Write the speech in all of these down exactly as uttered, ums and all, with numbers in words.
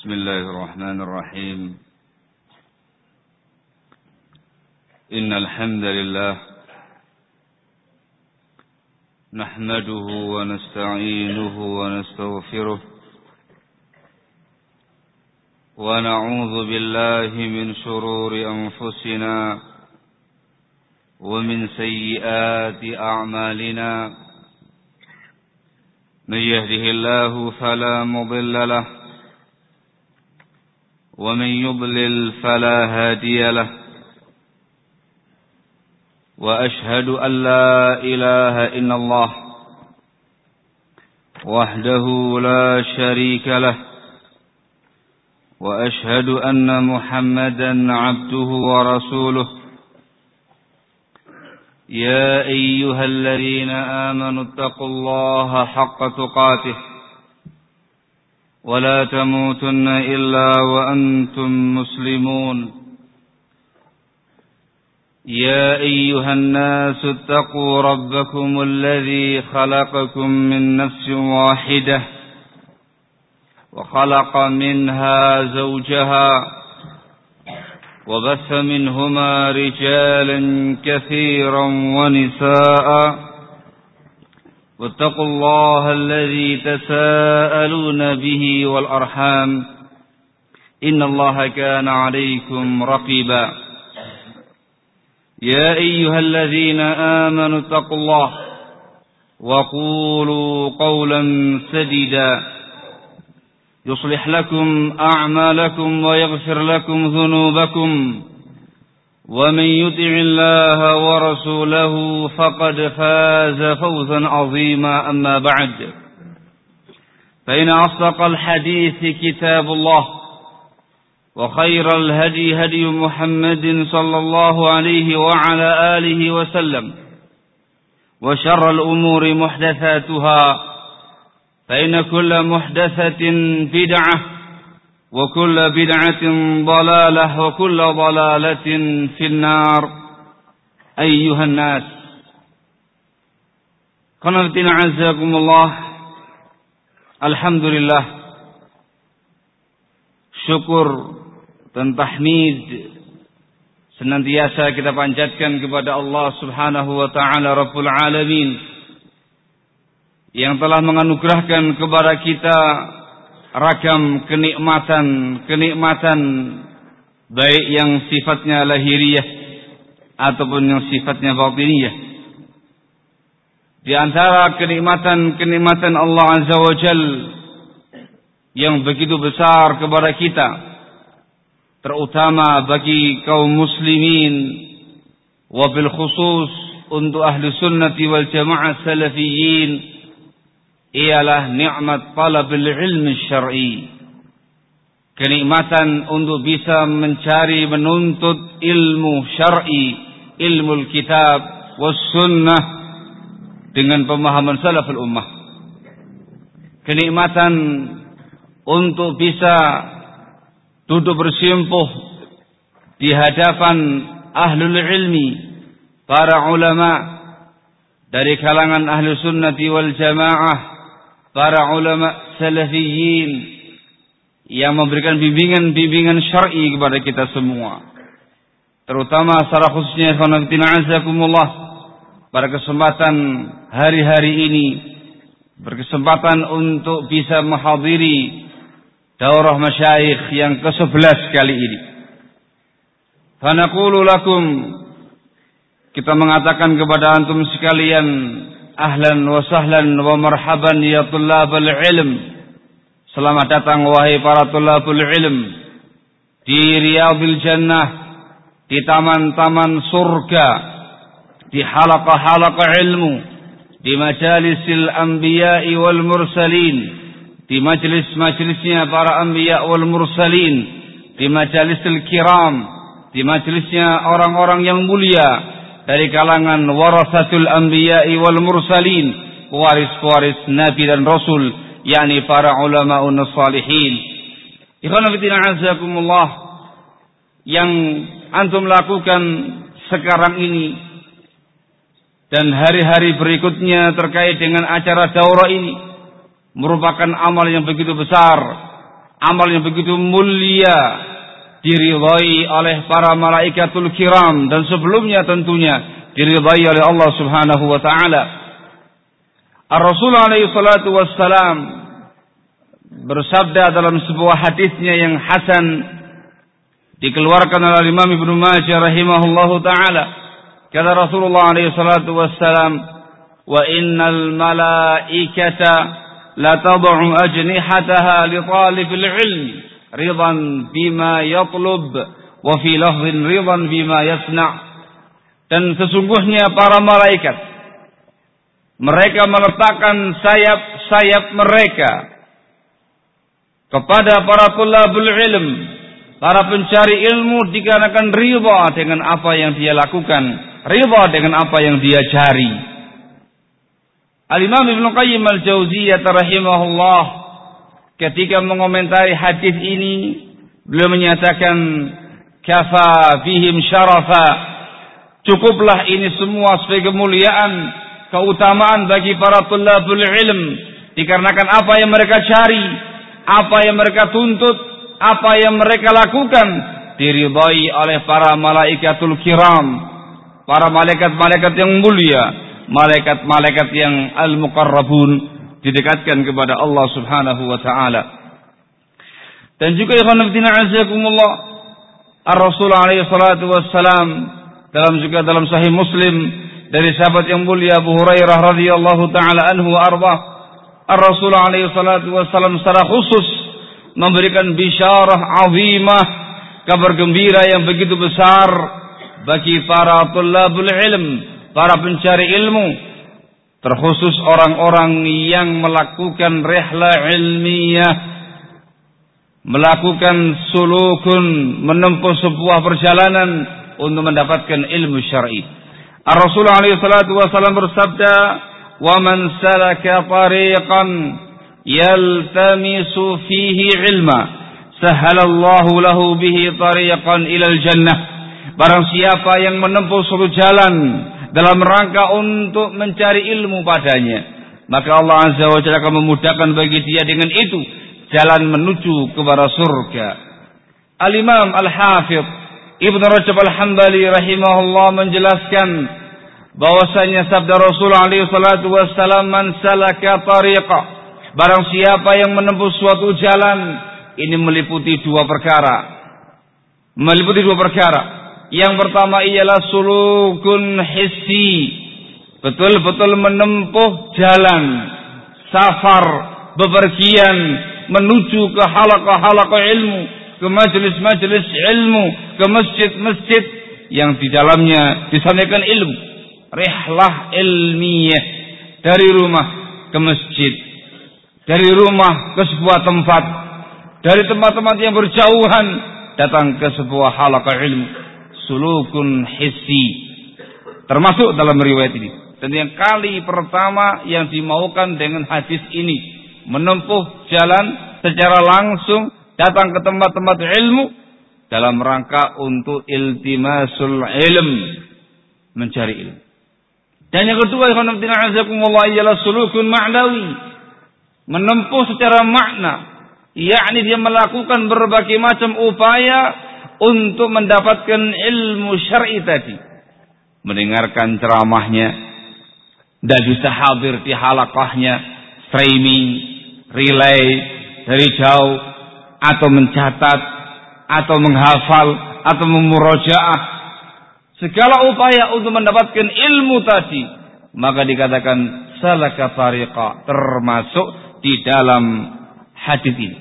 بسم الله الرحمن الرحيم إن الحمد لله نحمده ونستعينه ونستغفره ونعوذ بالله من شرور أنفسنا ومن سيئات أعمالنا من يهده الله فلا مضل له ومن يضلل فلا هادي له وأشهد أن لا إله إلا الله وحده لا شريك له وأشهد أن محمدا عبده ورسوله يا أيها الذين آمنوا اتقوا الله حق تقاته ولا تموتن إلا وأنتم مسلمون يا أيها الناس اتقوا ربكم الذي خلقكم من نفس واحدة وخلق منها زوجها وبث منهما رجالا كثيرا ونساء واتقوا الله الذي تساءلون به والأرحام إن الله كان عليكم رقيبا يا أيها الذين آمنوا اتقوا الله وقولوا قولا سديدا يصلح لكم أعمالكم ويغفر لكم ذنوبكم ومن يطع الله ورسوله فقد فاز فوزا عظيما أما بعد فإن أصدق الحديث كتاب الله وخير الهدي هدي محمد صلى الله عليه وعلى آله وسلم وشر الأمور محدثاتها فإن كل محدثة بدعة وكل بدعة ضلالة وكل ضلالة في النار أيها الناس قناتنا عزكم الله الحمد لله syukur dan tahmid senantiasa kita panjatkan kepada Allah Subhanahu wa taala Rabbul Alamin yang telah menganugerahkan kepada kita ragam kenikmatan-kenikmatan baik yang sifatnya lahiriah ataupun yang sifatnya batiniyah. Di antara kenikmatan-kenikmatan Allah Azza wa Jal yang begitu besar kepada kita, terutama bagi kaum muslimin, wabil khusus untuk ahli sunnati wal jamaah salafiyin, ialah nikmat talabil ilmi syar'i. Kenikmatan untuk bisa mencari menuntut ilmu syar'i, ilmu kitab was sunnah dengan pemahaman salaful ummah. Kenikmatan untuk bisa duduk bersimpuh di hadapan ahlul ilmi, para ulama dari kalangan ahli sunnati wal jamaah, para ulama salafiyin yang memberikan bimbingan-bimbingan syar'i kepada kita semua, terutama secara khususnya khonaftina azakumullah pada kesempatan hari-hari ini, berkesempatan untuk bisa menghadiri daurah masyayikh yang kesebelas kali ini. Fanaqulu lakum, kita mengatakan kepada antum sekalian, ahlan wa sahlan wa marhaban ya tullabal ilm. Selamat datang wahai para tullabul ilm di riyadil jannah, di taman-taman surga, di halaqah-halaqah ilmu, di majalisil anbiya'i wal mursalin, di majlis-majlisnya para anbiya' wal mursalin, di majalisil kiram, di majlisnya orang-orang yang mulia dari kalangan warasatul anbiya'i wal mursalin, waris-waris nabi dan rasul, yakni para ulama'un salihin. Ikhwan fillah azakumullah, yang antum lakukan sekarang ini dan hari-hari berikutnya terkait dengan acara daurah ini merupakan amal yang begitu besar amal yang begitu mulia, diridhai oleh para malaikatul kiram, dan sebelumnya tentunya diridhai oleh Allah Subhanahu wa taala. Ar-Rasul alaihi salatu wassalam bersabda dalam sebuah hadisnya yang hasan, dikeluarkan oleh Imam Ibnu Majah rahimahullahu taala. Kata Rasulullah alaihi salatu wassalam, "Wa innal malaikata la tad'u ajnihataha li talibil ilmi ridan bima yatlub wa fi lafdhin ridan bima yasna'." Dan sesungguhnya para malaikat, mereka meletakkan sayap-sayap mereka kepada para tulabul ilm, para pencari ilmu, dikarenakan ridha dengan apa yang dia lakukan, ridha dengan apa yang dia cari. Al-Imam Ibnu Qayyim Al-Jauziyah rahimahullah ketika mengomentari hadis ini, beliau menyatakan, kafa fihim syarafa, cukuplah ini semua sebagai kemuliaan, keutamaan bagi para tulabul ilm, dikarenakan apa yang mereka cari, apa yang mereka tuntut, apa yang mereka lakukan diridhai oleh para malaikatul kiram, para malaikat-malaikat yang mulia, malaikat-malaikat yang al-muqarrabun, didekatkan kepada Allah Subhanahu wa taala. Dan juga ikhwan fillah azakumullah, Ar-Rasul alaihi salatu wassalam dalam juga dalam Sahih Muslim dari sahabat yang mulia Abu Hurairah radhiyallahu taala anhu wa arda, Ar-Rasul alaihi salatu wassalam secara khusus memberikan bisyarah azimah, kabar gembira yang begitu besar bagi para tulabul ilm, para pencari ilmu, terkhusus orang-orang yang melakukan rihla ilmiah, melakukan sulukun, menempuh sebuah perjalanan untuk mendapatkan ilmu syar'i. Ar-Rasul alaihi salatu wasallam bersabda, "Wa man salaka tariqan yaltamisu fihi ilma, sahhalallahu lahu bihi tariqan ilal jannah." Barang siapa yang menempuh suatu jalan dalam rangka untuk mencari ilmu padanya, maka Allah Azza wa Jalla akan memudahkan bagi dia dengan itu jalan menuju kepada surga. Al-Imam Al-Hafidh Ibnu Rajab Al-Hambali rahimahullah menjelaskan bahwasanya sabda Rasul alaihi salatu wassalam, "Man salaka tariqa," barang siapa yang menempuh suatu jalan, ini meliputi dua perkara. Meliputi dua perkara. Yang pertama ialah sulukun hissi, betul-betul menempuh jalan, safar, bepergian menuju ke halaqah-halaqah ilmu, ke majelis-majelis ilmu, ke masjid-masjid yang di dalamnya disampaikan ilmu. Rihlah ilmiah, dari rumah ke masjid, dari rumah ke sebuah tempat, dari tempat-tempat yang berjauhan datang ke sebuah halaqah ilmu. Sulukun hissi termasuk dalam riwayat ini. Dan yang kali pertama yang dimaukan dengan hadis ini, menempuh jalan secara langsung datang ke tempat-tempat ilmu dalam rangka untuk iltimasul ilm, mencari ilmu. Dan yang kedua, ikhwan fillah azakumullah, ialah sulukun ma'nawi, menempuh secara makna, yakni dia melakukan berbagai macam upaya untuk mendapatkan ilmu syar'i tadi, mendengarkan ceramahnya, dan bisa hadir di halaqahnya, streaming, relay dari jauh, atau mencatat, atau menghafal, atau memurajaah, segala upaya untuk mendapatkan ilmu tadi, maka dikatakan salaka tariqa, termasuk di dalam hadis ini.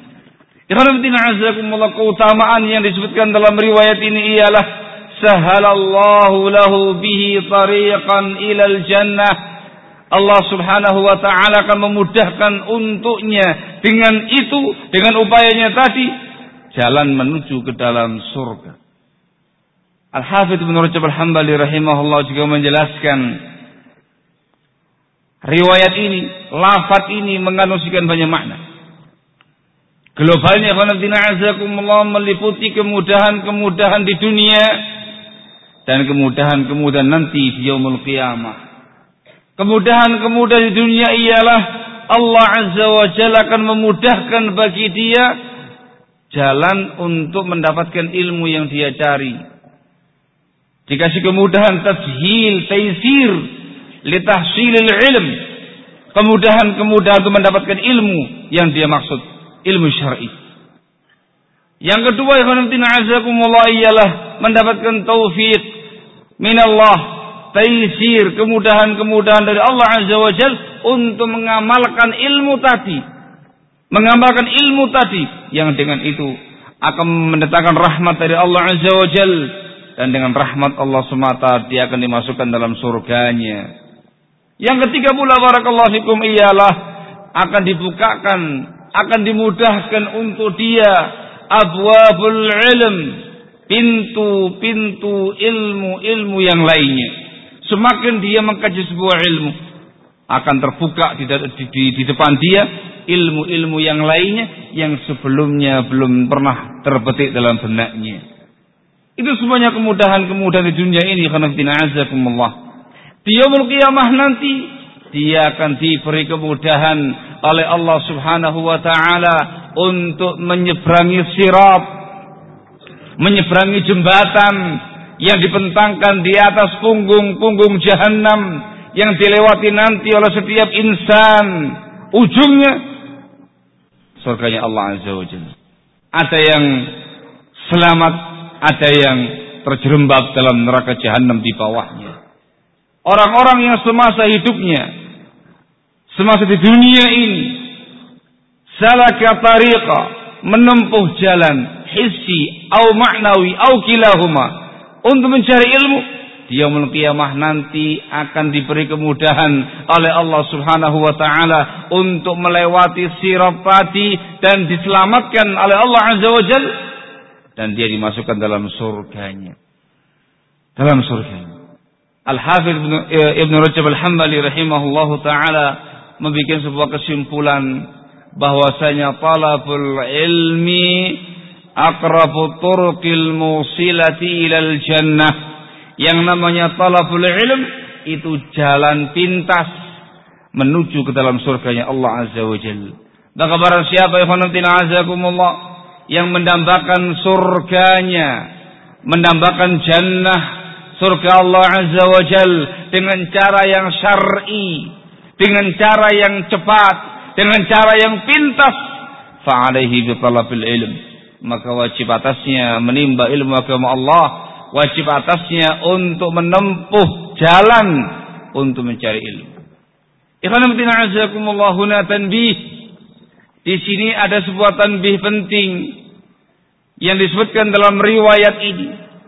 Keutamaan yang disebutkan dalam riwayat ini ialah sahhalallahu lahu bihi tariqan ilal jannah. Allah Subhanahu wa taala akan memudahkan untuknya dengan itu, dengan upayanya tadi, jalan menuju ke dalam surga. Al-Hafidz Ibnu Rajab Al-Hambali rahimahullah juga menjelaskan riwayat ini, lafaz ini mengandung sekian banyak makna. Globalnya azakumullah meliputi kemudahan-kemudahan di dunia dan kemudahan-kemudahan nanti di yaumul qiyamah. Kemudahan-kemudahan di dunia ialah Allah Azza wa Jalla akan memudahkan bagi dia jalan untuk mendapatkan ilmu yang dia cari. Dikasih kemudahan tashil, taysir li tahsilil ilm. Kemudahan-kemudahan untuk mendapatkan ilmu yang dia maksud, ilmu syar'i. Yang kedua, ikhwanatina azakumullah, ialah mendapatkan taufik minallah, taysir, kemudahan-kemudahan dari Allah Azza wa Jalla untuk mengamalkan ilmu tadi. Mengamalkan ilmu tadi yang dengan itu akan mendatangkan rahmat dari Allah Azza wa Jalla, dan dengan rahmat Allah semata dia akan dimasukkan dalam surganya. Yang ketiga pula barakallahu fikum ialah akan dibukakan, akan dimudahkan untuk dia abwabul ilm, pintu-pintu ilmu-ilmu yang lainnya. Semakin dia mengkaji sebuah ilmu, akan terbuka di, di, di depan dia ilmu-ilmu yang lainnya yang sebelumnya belum pernah terbetik dalam benaknya. Itu semuanya kemudahan-kemudahan di dunia ini. Khanafitina azakumullah. Di yaumul qiyamah nanti dia akan diberi kemudahan oleh Allah Subhanahu wa taala untuk menyeberangi sirat, menyeberangi jembatan yang dibentangkan di atas punggung-punggung Jahannam yang dilewati nanti oleh setiap insan. Ujungnya surganya Allah Azza wa Jalla. Ada yang selamat, ada yang terjerembab dalam neraka Jahannam di bawahnya. Orang-orang yang semasa hidupnya, semasa di dunia ini, salaka tariqa, menempuh jalan hissi au ma'nawi au kilahuma untuk mencari ilmu, di yaumul qiyamah nanti akan diberi kemudahan oleh Allah Subhanahu wa taala untuk melewati sirat tadi dan diselamatkan oleh Allah Azza wa Jalla, dan dia dimasukkan dalam surganya. Dalam surganya. Al-Hafidz Ibnu Rajab Al-Hambali rahimahullahu taala membuat sebuah kesimpulan bahwasanya talabul ilmi aqrabu turqil musilati ilal jannah. Yang namanya talabul ilm itu jalan pintas menuju ke dalam surganya Allah Azza wa Jalla. Maka barang siapa ikhwanatina azakumullah yang mendambakan surganya, mendambakan jannah, surga Allah Azza wa Jalla dengan cara yang syar'i, dengan cara yang cepat, dengan cara yang pintas, fa'alaihi bi talabil ilm, maka wajib atasnya menimba ilmu agama Allah, wajib atasnya untuk menempuh jalan untuk mencari ilmu. Ikhwan fillah azakumullah, huna tanbih. Di sini ada sebuah tanbih penting yang disebutkan dalam riwayat ini.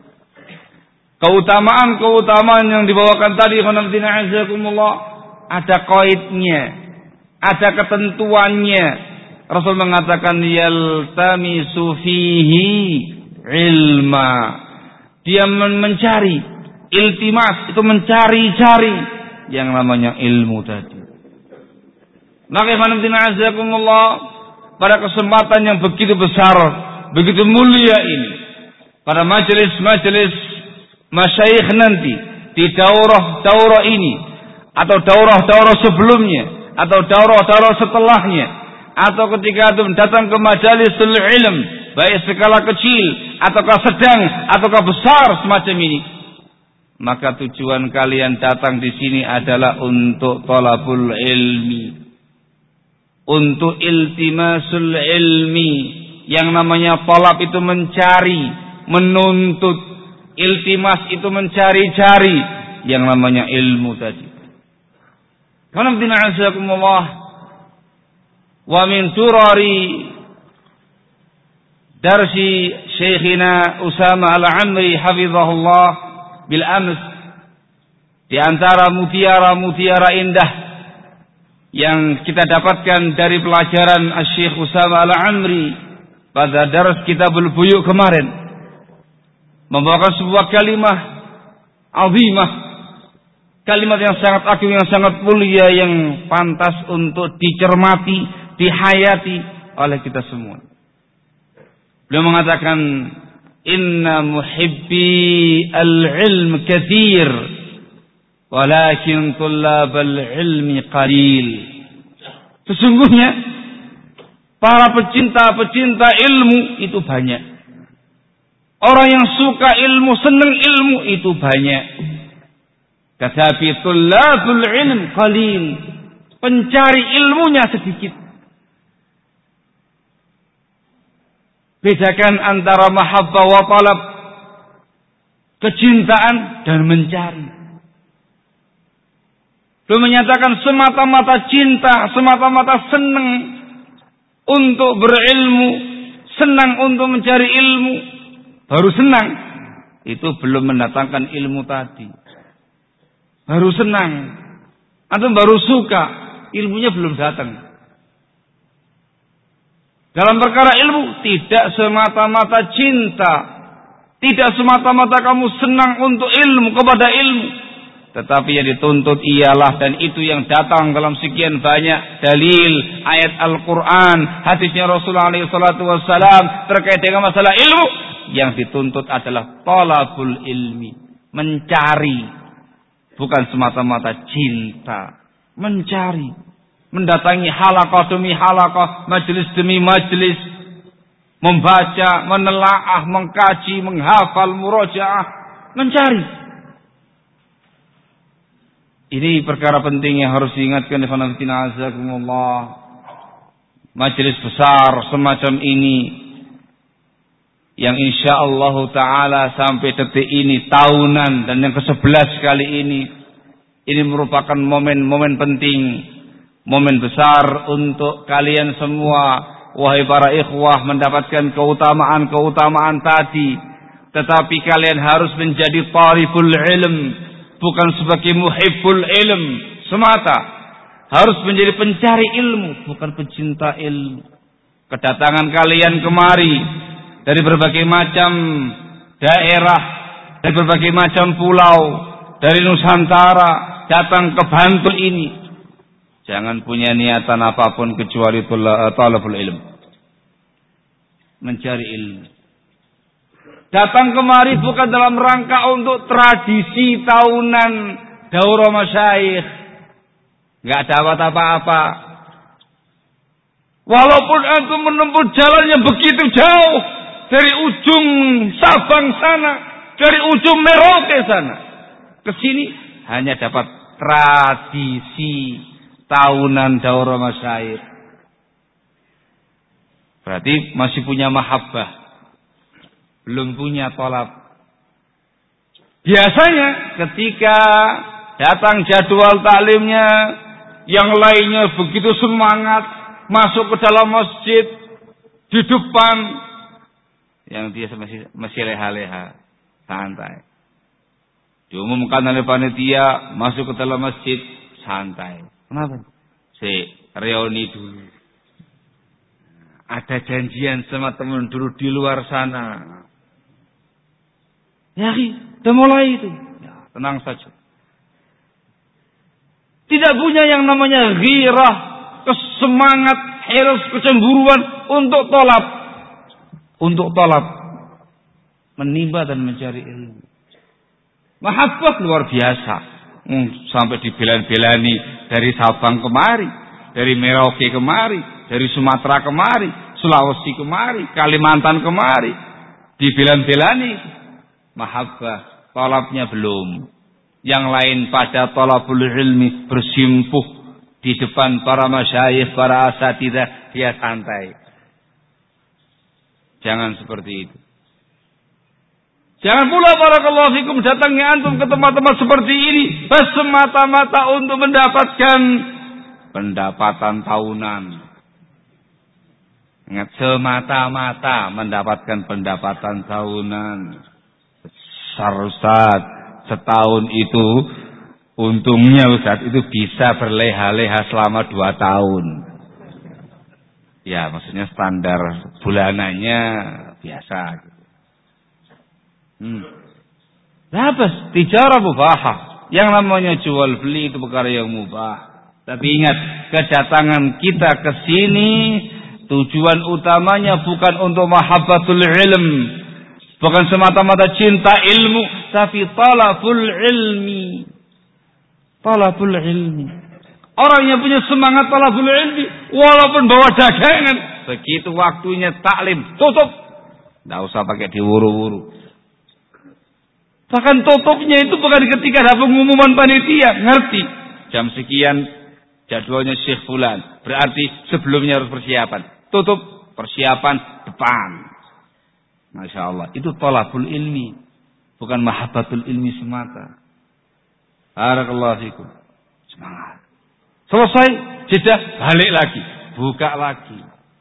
Keutamaan-keutamaan yang dibawakan tadi, ikhwan fillah azakumullah, ada qaidnya, ada ketentuannya. Rasul mengatakan yaltamisu fihi ilma. Dia mencari, iltimas itu mencari-cari yang namanya ilmu tadi. Maka azakumullah, pada kesempatan yang begitu besar, begitu mulia ini, pada majelis-majelis masyayikh nanti di daurah-daurah ini, atau daurah-daurah sebelumnya, atau daurah-daurah setelahnya, atau ketika antum datang ke majalisul ilm, baik skala kecil ataukah sedang ataukah besar semacam ini, maka tujuan kalian datang di sini adalah untuk thalabul ilmi, untuk iltimasul ilmi. Yang namanya thalab itu mencari, menuntut, iltimas itu mencari-cari yang namanya ilmu tadi. Qanabdina azakumullah, wa min turari darsi Syekhina Usama Al-Amri hafizahullah bil ams, di antara mutiara-mutiara indah yang kita dapatkan dari pelajaran Syekh Usama Al-Amri pada dars Kitabul Buyu kemarin, membawakan sebuah kalimat azimah, kalimat yang sangat agung, yang sangat mulia, yang pantas untuk dicermati, dihayati oleh kita semua. Beliau mengatakan, inna muhibbi al-ilm kathir, walakin tullab al-ilmi qalil. Sesungguhnya para pecinta-pecinta ilmu itu banyak. Orang yang suka ilmu, senang ilmu itu banyak. Tetapi tullabul ilm qalil. Pencari ilmunya sedikit. Bedakan antara mahabbah wa talab. Kecintaan dan mencari. Belum menyatakan semata-mata cinta, semata-mata senang untuk berilmu, senang untuk mencari ilmu, baru senang. Itu belum mendatangkan ilmu tadi. Baru senang atau baru suka, ilmunya belum datang. Dalam perkara ilmu tidak semata-mata cinta, tidak semata-mata kamu senang untuk ilmu, kepada ilmu, tetapi yang dituntut ialah, dan itu yang datang dalam sekian banyak dalil, ayat Al-Quran, hadisnya Rasulullah shallallahu alaihi wasallam terkait dengan masalah ilmu, yang dituntut adalah talabul ilmi, mencari, bukan semata-mata cinta, mencari, mendatangi halaqah demi halaqah, majelis demi majelis, membaca, menelaah, mengkaji, menghafal, murajaah, mencari. Ini perkara penting yang harus diingatkan oleh Allah. Majelis besar semacam ini, yang insyaallah ta'ala sampai detik ini tahunan, dan yang kesebelas kali ini, ini merupakan momen-momen penting, momen besar untuk kalian semua, wahai para ikhwah, mendapatkan keutamaan-keutamaan tadi. Tetapi kalian harus menjadi talibul ilm, bukan sebagai muhibbul ilm semata. Harus menjadi pencari ilmu, bukan pecinta ilmu. Kedatangan kalian kemari dari berbagai macam daerah, dari berbagai macam pulau, dari Nusantara, datang ke Bantul ini, jangan punya niatan apapun kecuali talabul ilm, mencari ilmu. Datang kemari bukan dalam rangka untuk tradisi tahunan daurah masyayikh. Enggak dapat apa-apa. Walaupun antum menempuh jalan yang begitu jauh, dari ujung Sabang sana, dari ujung Merauke sana, ke sini hanya dapat tradisi tahunan daurah masyayikh. Berarti masih punya mahabbah, belum punya tolab. Biasanya ketika datang jadwal taklimnya, yang lainnya begitu semangat masuk ke dalam masjid di depan, yang dia masih masih leha-leha, santai. Diumumkan oleh panitia masuk ke dalam masjid, santai. Kenapa? Si reuni dulu. Ada janjian sama teman dulu di luar sana. Ya, sudah mulai itu. Ya, tenang saja. Tidak punya yang namanya ghirah, kesemangat, hirs, kecemburuan untuk tolab. Untuk tolab. Menimba dan mencari ilmu. Mahabbah luar biasa. Hmm, sampai dibela-belani dari Sabang kemari, dari Merauke kemari, dari Sumatera kemari, Sulawesi kemari, Kalimantan kemari. Dibela-belani. Mahabbah, tolabnya belum. Yang lain pada tolabul ilmi bersimpuh di depan para masyayikh, para asatidzah, dia santai. Jangan seperti itu. Jangan pula barakallahu fikum datangnya antum ke tempat-tempat seperti ini semata-mata untuk mendapatkan pendapatan tahunan. Ingat, semata-mata mendapatkan pendapatan tahunan. Ustaz, setahun itu untungnya Ustaz itu bisa berleha-leha selama dua tahun. Ya, maksudnya standar bulanannya biasa. Hmm. Apa? Tijarah mubahah. Yang namanya jual beli itu perkara yang mubah. Tapi ingat, kedatangan kita ke sini tujuan utamanya bukan untuk mahabbatul ilm. Bukan semata-mata cinta ilmu, tapi talabul ilmi. Talabul ilmi. Orang yang punya semangat talabul ilmi, walaupun bawa dagangan, begitu waktunya taklim, tutup. Tidak usah pakai diwuru-wuru. Bahkan tutupnya itu bukan ketika ada pengumuman panitia. Ngerti. Jam sekian jadwalnya Syekh Fulan. Berarti sebelumnya harus persiapan. Tutup. Persiapan depan. Masya Allah. Itu thalabul ilmi. Bukan mahabbatul ilmi semata. Barakallahu fikum. Semangat. Selesai. Jeda. Balik lagi. Buka lagi.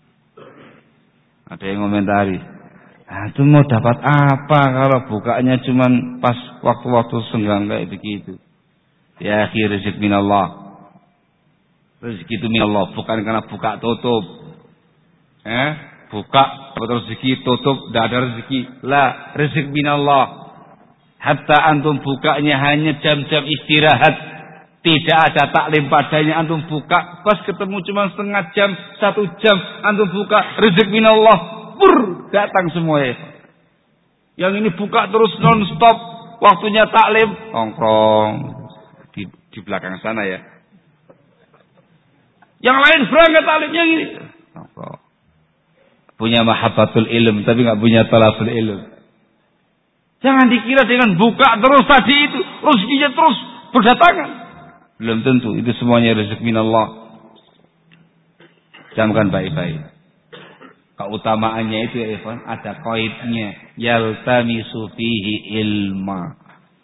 Ada yang komentari. Nah, itu mau dapat apa kalau bukanya cuman pas waktu-waktu senggang kayak begitu. Ya akhir rezeki minallah. Rezeki itu minallah, bukan karena buka tutup. Eh, buka terus rezeki tutup, tidak ada rezeki. La, rezeki minallah. Hatta antum bukanya hanya jam-jam istirahat. Tidak ada taklim padanya, antum buka pas ketemu cuma setengah jam, satu jam, antum buka rezeki minallah. Pur, datang semua ya. Yang ini buka terus non-stop. Waktunya taklim. Nongkrong. Di, di belakang sana ya. Yang lain berangkat taklim yang ini. Nongkrong. Punya mahabbatul ilm. Tapi gak punya talabul ilm. Jangan dikira dengan buka terus tadi itu. Rezekinya terus berdatangan. Belum tentu. Itu semuanya rezeki minallah. Camkan baik-baik. Keutamaannya itu ya Ikhwan, ada qaidnya, yaltamisu fihi ilma.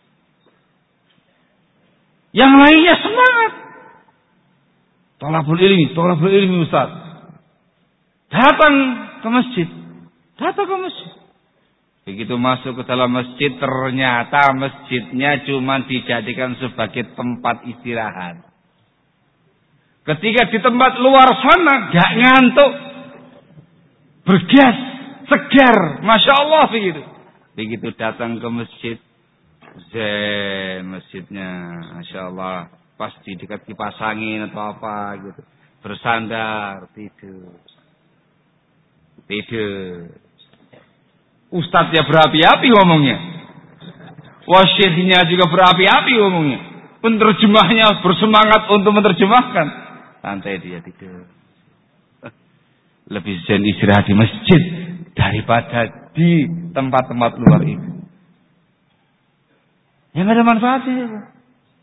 Yang lainnya semangat. Thalabul ilmi, thalabul ilmi Ustaz. Datang ke masjid. Datang ke masjid. Begitu masuk ke dalam masjid, ternyata masjidnya cuma dijadikan sebagai tempat istirahat. Ketika di tempat luar sana gak ngantuk. Bergas, segar, masya Allah begitu. Begitu datang ke masjid, zen masjidnya, masya Allah. Pas di dekat kipas angin atau apa gitu, bersandar tidur, tidur. Ustadznya berapi-api ngomongnya, wasyikhnya juga berapi-api ngomongnya, penerjemahnya bersemangat untuk menerjemahkan. Santai dia tidur. Lebih zen istirahat di masjid daripada di tempat-tempat luar itu. Yang ada manfaatnya.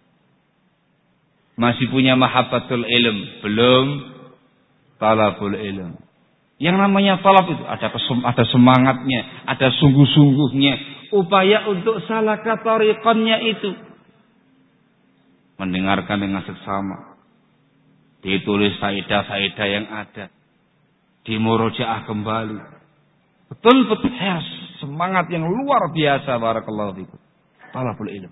Masih punya mahabbatul ilm, belum talabul ilm. Yang namanya talab itu ada kesem, ada semangatnya, ada sungguh-sungguhnya, upaya untuk salaka tariqannya itu. Mendengarkan dengan seksama. Ditulis faedah-faedah yang ada. Dimurojaah kembali. Betul-betul ya, semangat yang luar biasa. Barakallahu fikum. Talabul ilm.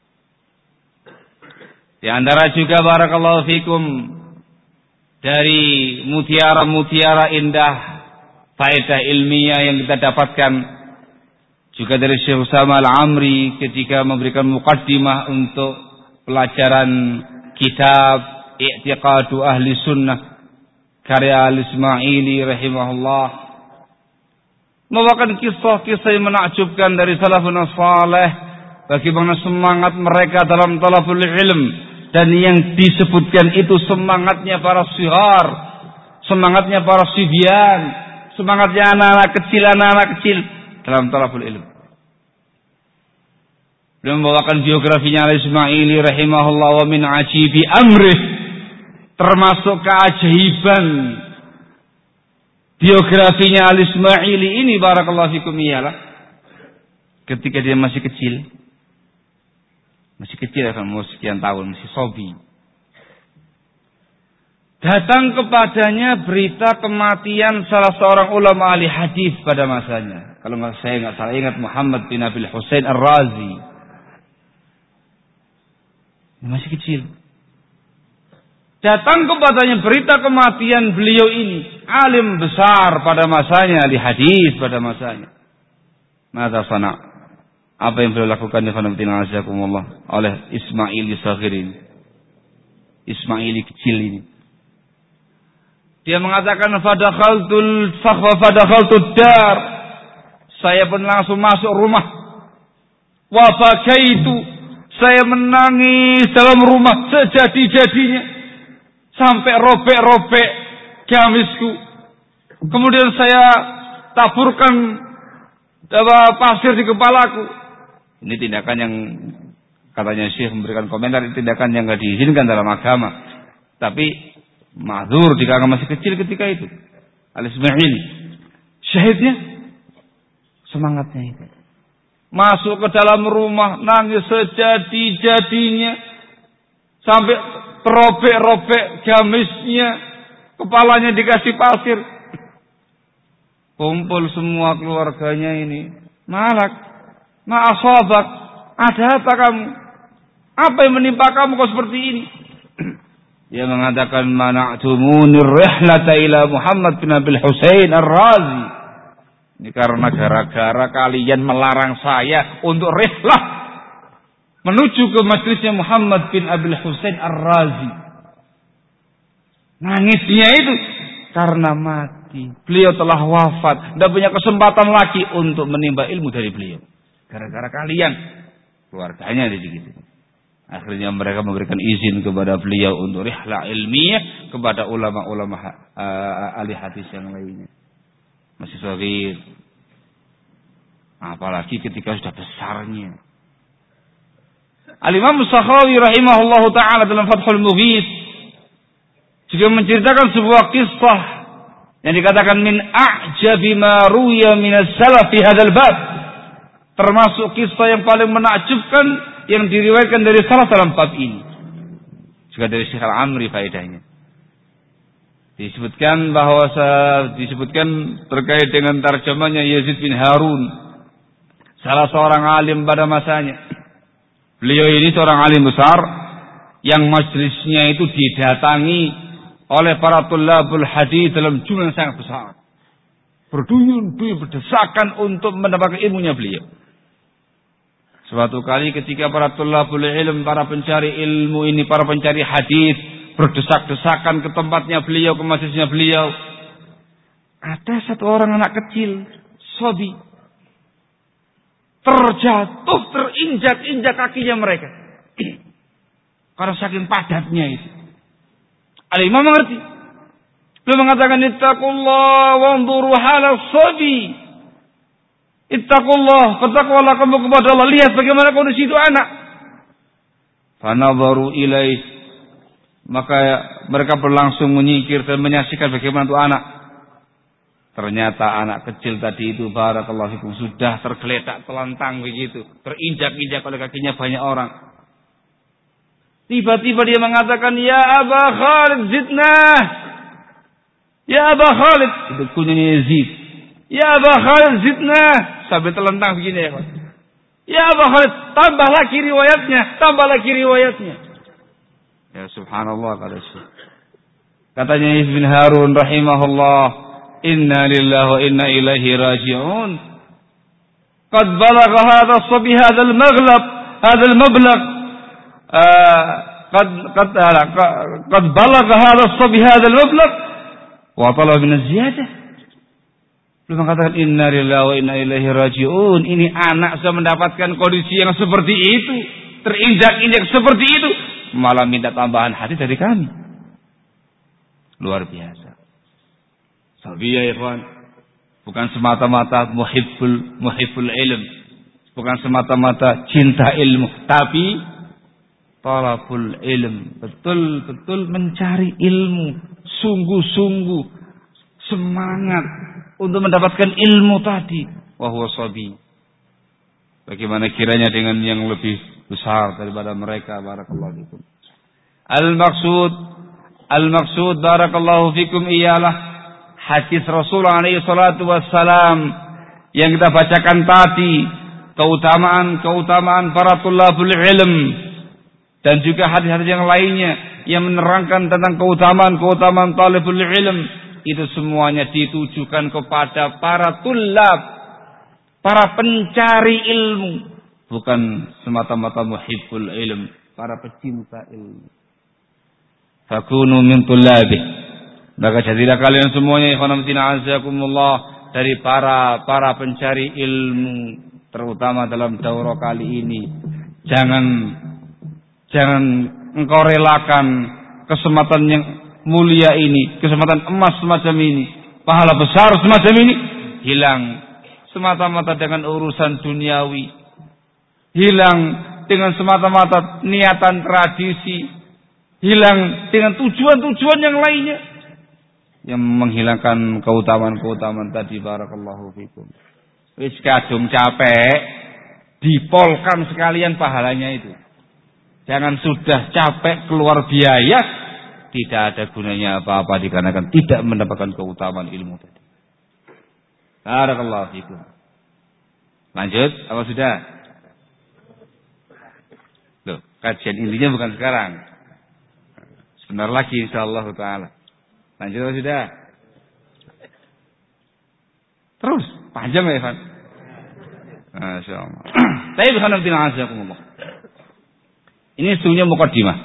Di antara juga barakallahu fikum dari mutiara-mutiara indah faedah ilmiah yang kita dapatkan juga dari Syekh Usama Al-Amri ketika memberikan muqaddimah untuk pelajaran kitab I'tiqadu Ahli Sunnah karya Al-Ismaili rahimahullah, membawakan kisah-kisah yang menakjubkan dari salafun saleh, bagaimana semangat mereka dalam talabul ilm, dan yang disebutkan itu semangatnya para syiar, semangatnya para sibyan, semangatnya anak-anak kecil, anak-anak kecil dalam talabul ilm. Beliau membawakan biografinya Al-Ismaili rahimahullah, wa min ajibi amrih, termasuk keajaiban biografinya Al-Ismaili ini barakallahu fikum ialah ketika dia masih kecil, masih kecil kan, mau sekian tahun, masih sobi, datang kepadanya berita kematian salah seorang ulama ahli hadis pada masanya. Kalau nggak saya nggak salah ingat, Muhammad bin Abil Husain Ar-Razi. Masih kecil. Datang kepadanya berita kematian beliau ini, alim besar pada masanya, ahli hadis pada masanya. Maka sana, apa yang beliau lakukan di khanatina azakumullah oleh Ismaili Saghir ini, Ismaili kecil ini. Dia mengatakan fadakhaltul sakhwa fadakhaltud dar. Saya pun langsung masuk rumah. Wa bakaitu, saya menangis dalam rumah sejadi-jadinya. Sampai robek-robek gamisku. kemudian saya taburkan pasir di kepalaku. Ini tindakan yang katanya Syekh memberikan komentar, ini tindakan yang nggak diizinkan dalam agama. Tapi ma'dzur jika masih kecil ketika itu. Al-Ismail syahidnya semangatnya itu. Masuk ke dalam rumah nangis sejadi-jadinya sampai terobek-robek gamisnya, kepalanya dikasih pasir. Kumpul semua keluarganya ini. Malak, ma'asabak, ada apa kamu? Apa yang menimpa kamu kok seperti ini? Dia mengatakan mana'tumunir rihlata ila Muhammad bin Abil Husain Ar-Razi. Ini karena gara-gara kalian melarang saya untuk rihlah menuju ke majlisnya Muhammad bin Abil Husain Ar-Razi. Nangisnya itu karena mati. Beliau telah wafat, tidak punya kesempatan lagi untuk menimba ilmu dari beliau. Gara-gara kalian, keluarganya ada di situ. Akhirnya mereka memberikan izin kepada beliau untuk rihlah ilmiah kepada ulama-ulama uh, ahli hadis yang lainnya. Masih shagir. Apalagi ketika sudah besarnya. Al-Imam Sakhawi rahimahullahu ta'ala dalam Fathul Mughis juga menceritakan sebuah kisah yang dikatakan min a'jabi ma ruya min as-salaf fi hadzal bab. Termasuk kisah yang paling menakjubkan yang diriwayatkan dari salaf dalam bab ini. Juga dari Syekh Al-Amri faedahnya. Disebutkan bahwa disebutkan terkait dengan tarjamanya Yazid bin Harun, salah seorang alim pada masanya. Beliau ini seorang alim besar yang majlisnya itu didatangi oleh para tulabul hadis dalam jumlah yang sangat besar. Berduyun-duyun berdesakan untuk mendapatkan ilmunya beliau. Suatu kali ketika para tulabul ilm, para pencari ilmu ini, para pencari hadis berdesak-desakan ke tempatnya beliau, ke majlisnya beliau, ada satu orang anak kecil, sobi, terjatuh, terinjak-injak kakinya mereka. Karena saking padatnya itu. Al-Imam mengerti. Beliau mengatakan ittaqullah wanzuru halal sobi. Ittaqullah, bertakwalah kamu kepada Allah, lihat bagaimana kondisi itu anak. Fanadharu ilaih, maka mereka berlangsung menyingkir dan menyaksikan bagaimana itu anak. Ternyata anak kecil tadi itu barakallahu fikum sudah tergeletak telentang begitu, terinjak-injak oleh kakinya banyak orang. Tiba-tiba dia mengatakan, "Ya Aba Khalid zidna." Ya Aba Khalid, itu kunyanya Yazid. Ya Aba Khalid zidna, sampai telentang begini ya kawan. Ya Aba Khalid, tambah lagi riwayatnya, tambah lagi riwayatnya. Ya subhanallah kata Syekh. Katanya Yazid bin Harun rahimahullah, inna lillahi wa inna ilaihi raji'un. Qad balagha hadha as-sabi hadha al-maghlab, hadha al-mablagh. قد قد قد بلغ هذا الصبي هذا المبلغ وطلب من الزيادة. Belum mengatakan inna lillahi wa inna ilaihi raji'un. Ini anak sudah mendapatkan kondisi yang seperti itu, terinjak-injak seperti itu, malah minta tambahan hadis dari kami. Luar biasa. Sabi ya ikhwan, bukan semata-mata muhibbul muhibbul ilm, bukan semata-mata cinta ilmu, tapi talabul ilm, betul-betul mencari ilmu, sungguh-sungguh semangat untuk mendapatkan ilmu tadi. Wa huwa sabi. Bagaimana kiranya dengan yang lebih besar daripada mereka, barakallahu fikum. Al-maksud al-maksud barakallahu fikum ialah hadis Rasulullah alaihi salatu wassalam yang kita bacakan tadi, keutamaan-keutamaan para tulabul ilm, dan juga hadis-hadis yang lainnya yang menerangkan tentang keutamaan-keutamaan talibul ilm, itu semuanya ditujukan kepada para tulab, para pencari ilmu, bukan semata-mata muhibbul ilm, para pecinta ilmu. Fakunu min tullabi, maka jadilah kalian semuanya ikhwan fillah azakumullah dari para para pencari ilmu, terutama dalam daurah kali ini. Jangan Jangan engkau relakan kesempatan yang mulia ini, kesempatan emas semacam ini, pahala besar semacam ini hilang semata-mata dengan urusan duniawi, hilang dengan semata-mata niatan tradisi, hilang dengan tujuan-tujuan yang lainnya yang menghilangkan keutamaan-keutamaan tadi. Barakallahu fikum. Wis kadung capek, dipolkan sekalian pahalanya itu. Jangan sudah capek keluar biaya, tidak ada gunanya apa-apa dikarenakan tidak mendapatkan keutamaan ilmu tadi. Barakallahu fikum. Lanjut, apa sudah? Loh, kajian intinya bukan sekarang. Sebentar lagi insyaallah taala. Lanjut apa sudah? Terus, panjang ya, Pak. Masyaallah. Tapi bukan bin azakumullah. Ini sesungguhnya mukadimah.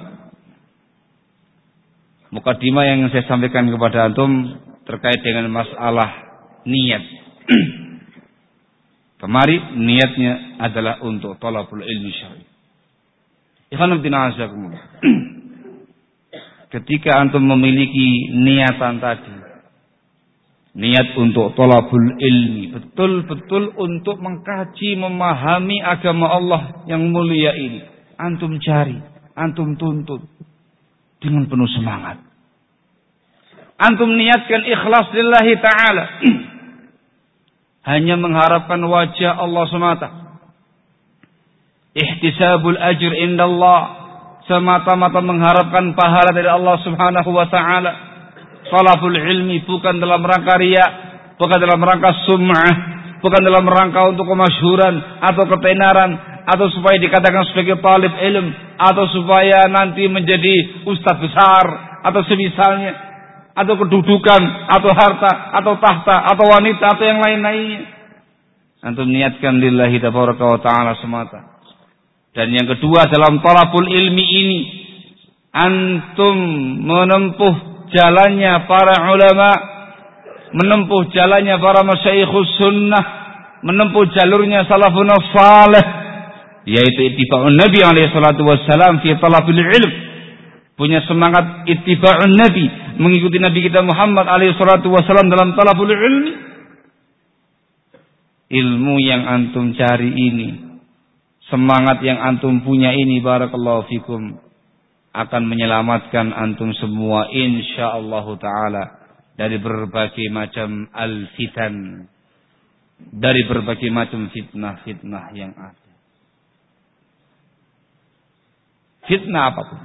Mukadimah yang saya sampaikan kepada antum terkait dengan masalah niat. Kemari niatnya adalah untuk talabul ilmi syar'i. Ikhwan bin azakumullah. Ketika antum memiliki niatan tadi, niat untuk talabul ilmi, betul-betul untuk mengkaji, memahami agama Allah yang mulia ini, antum cari, antum tuntut dengan penuh semangat. Antum niatkan ikhlas lillahi ta'ala. Hanya mengharapkan wajah Allah semata. Ihtisabul ajr indallah, semata-mata mengharapkan pahala dari Allah Subhanahu wa taala. Talabul ilmi bukan dalam rangka riya, bukan dalam rangka sum'ah, bukan dalam rangka untuk kemasyhuran atau ketenaran, atau supaya dikatakan sebagai talib ilm, atau supaya nanti menjadi ustaz besar atau semisalnya, atau kedudukan, atau harta, atau tahta, atau wanita, atau yang lain-lainnya. Antum niatkan lillahi tabaraka wa ta'ala semata. Dan yang kedua, dalam talabul ilmi ini antum menempuh jalannya para ulama, menempuh jalannya para masyaikhus sunnah, menempuh jalurnya salafun salih, yaitu ittiba'un Nabi alaihi salatu wassalam fi talabil ilm. Punya semangat ittiba'un Nabi, mengikuti Nabi kita Muhammad alaihi salatu wassalam dalam talabul ilmi. Ilmu yang antum cari ini, semangat yang antum punya ini, barakallahu fikum, akan menyelamatkan antum semua insyaallah taala dari berbagai macam al-fitan, dari berbagai macam fitnah-fitnah yang ada. Fitnah apapun.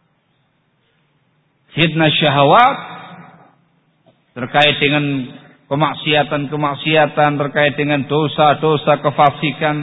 Fitnah syahwat terkait dengan kemaksiatan-kemaksiatan, terkait dengan dosa-dosa kefasikan,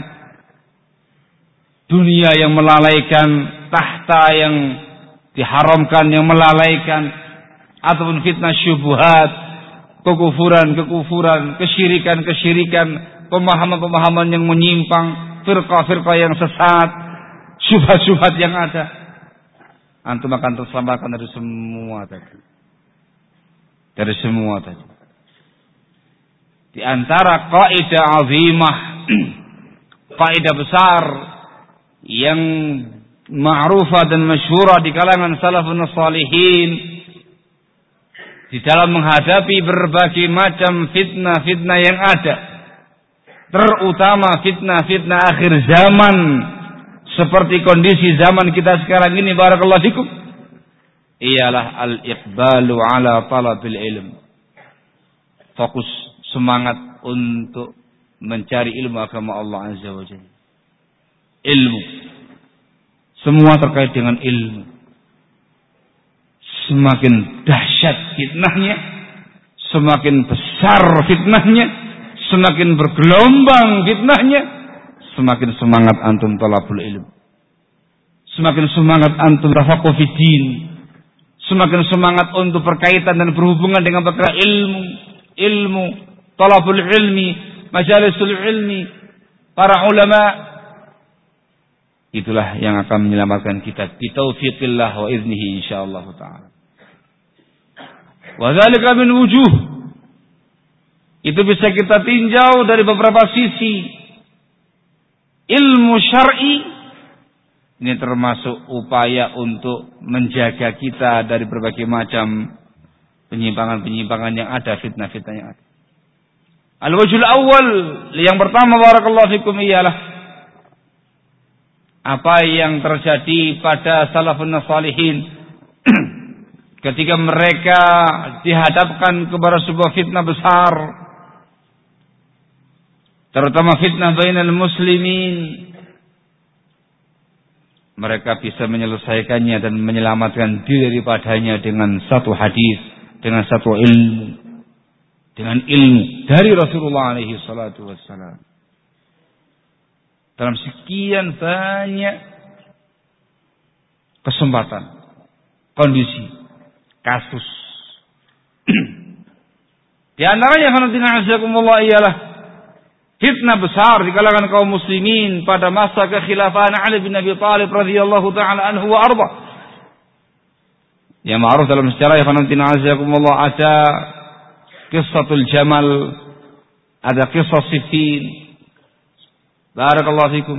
dunia yang melalaikan, tahta yang diharamkan yang melalaikan, ataupun fitnah syubhat, kekufuran-kekufuran, kesyirikan-kesyirikan, pemahaman-pemahaman yang menyimpang, firqah-firqah yang sesat, syubhat-syubhat yang ada. Antum akan terselamatkan dari semua tadi. Dari semua tadi. Di antara kaidah azimah, kaidah besar yang ma'rufah dan masyhurah di kalangan salafun salihin di dalam menghadapi berbagai macam fitnah-fitnah yang ada, terutama fitnah-fitnah akhir zaman seperti kondisi zaman kita sekarang ini, barakallahu fikum, ialah al-iqbalu ala talabil ilm. Fokus, semangat untuk mencari ilmu agama Allah Azza wa Jalla. Ilmu, semua terkait dengan ilmu. Semakin dahsyat fitnahnya, semakin besar fitnahnya, semakin bergelombang fitnahnya, semakin semangat antum talabul ilm. Semakin semangat antum tafaqquh fid din. Semakin semangat untuk berkaitan dan berhubungan dengan perkara ilmu, ilmu, talabul ilmi, majalisul ilmi, para ulama. Itulah yang akan menyelamatkan kita bi taufiqillah wa iznihi insyaallah taala. Wa dzalika min wujuh. Itu bisa kita tinjau dari beberapa sisi. Ilmu syar'i ini termasuk upaya untuk menjaga kita dari berbagai macam penyimpangan-penyimpangan yang ada, fitnah-fitnah yang ada. Al-wajhul awal, yang pertama barakallahu fikum ialah apa yang terjadi pada salafun salihin ketika mereka dihadapkan kepada sebuah fitnah besar, terutama fitnah bainal muslimin, mereka bisa menyelesaikannya dan menyelamatkan diri daripadanya dengan satu hadis, dengan satu ilmu, dengan ilmu dari Rasulullah alaihi salatu wassalam. Dalam sekian banyak kesempatan, kondisi, kasus. Di antaranya khanatina azakumullah ialah fitnah besar di kalangan kaum muslimin pada masa kekhilafahan Ali bin Abi Thalib radhiyallahu taala anhu wa arda. Yang ma'ruf dalam sejarah ya khanatina azakumullah, ada Qissatul Jamal, ada Qissah Siffin. Barakallahu fikum.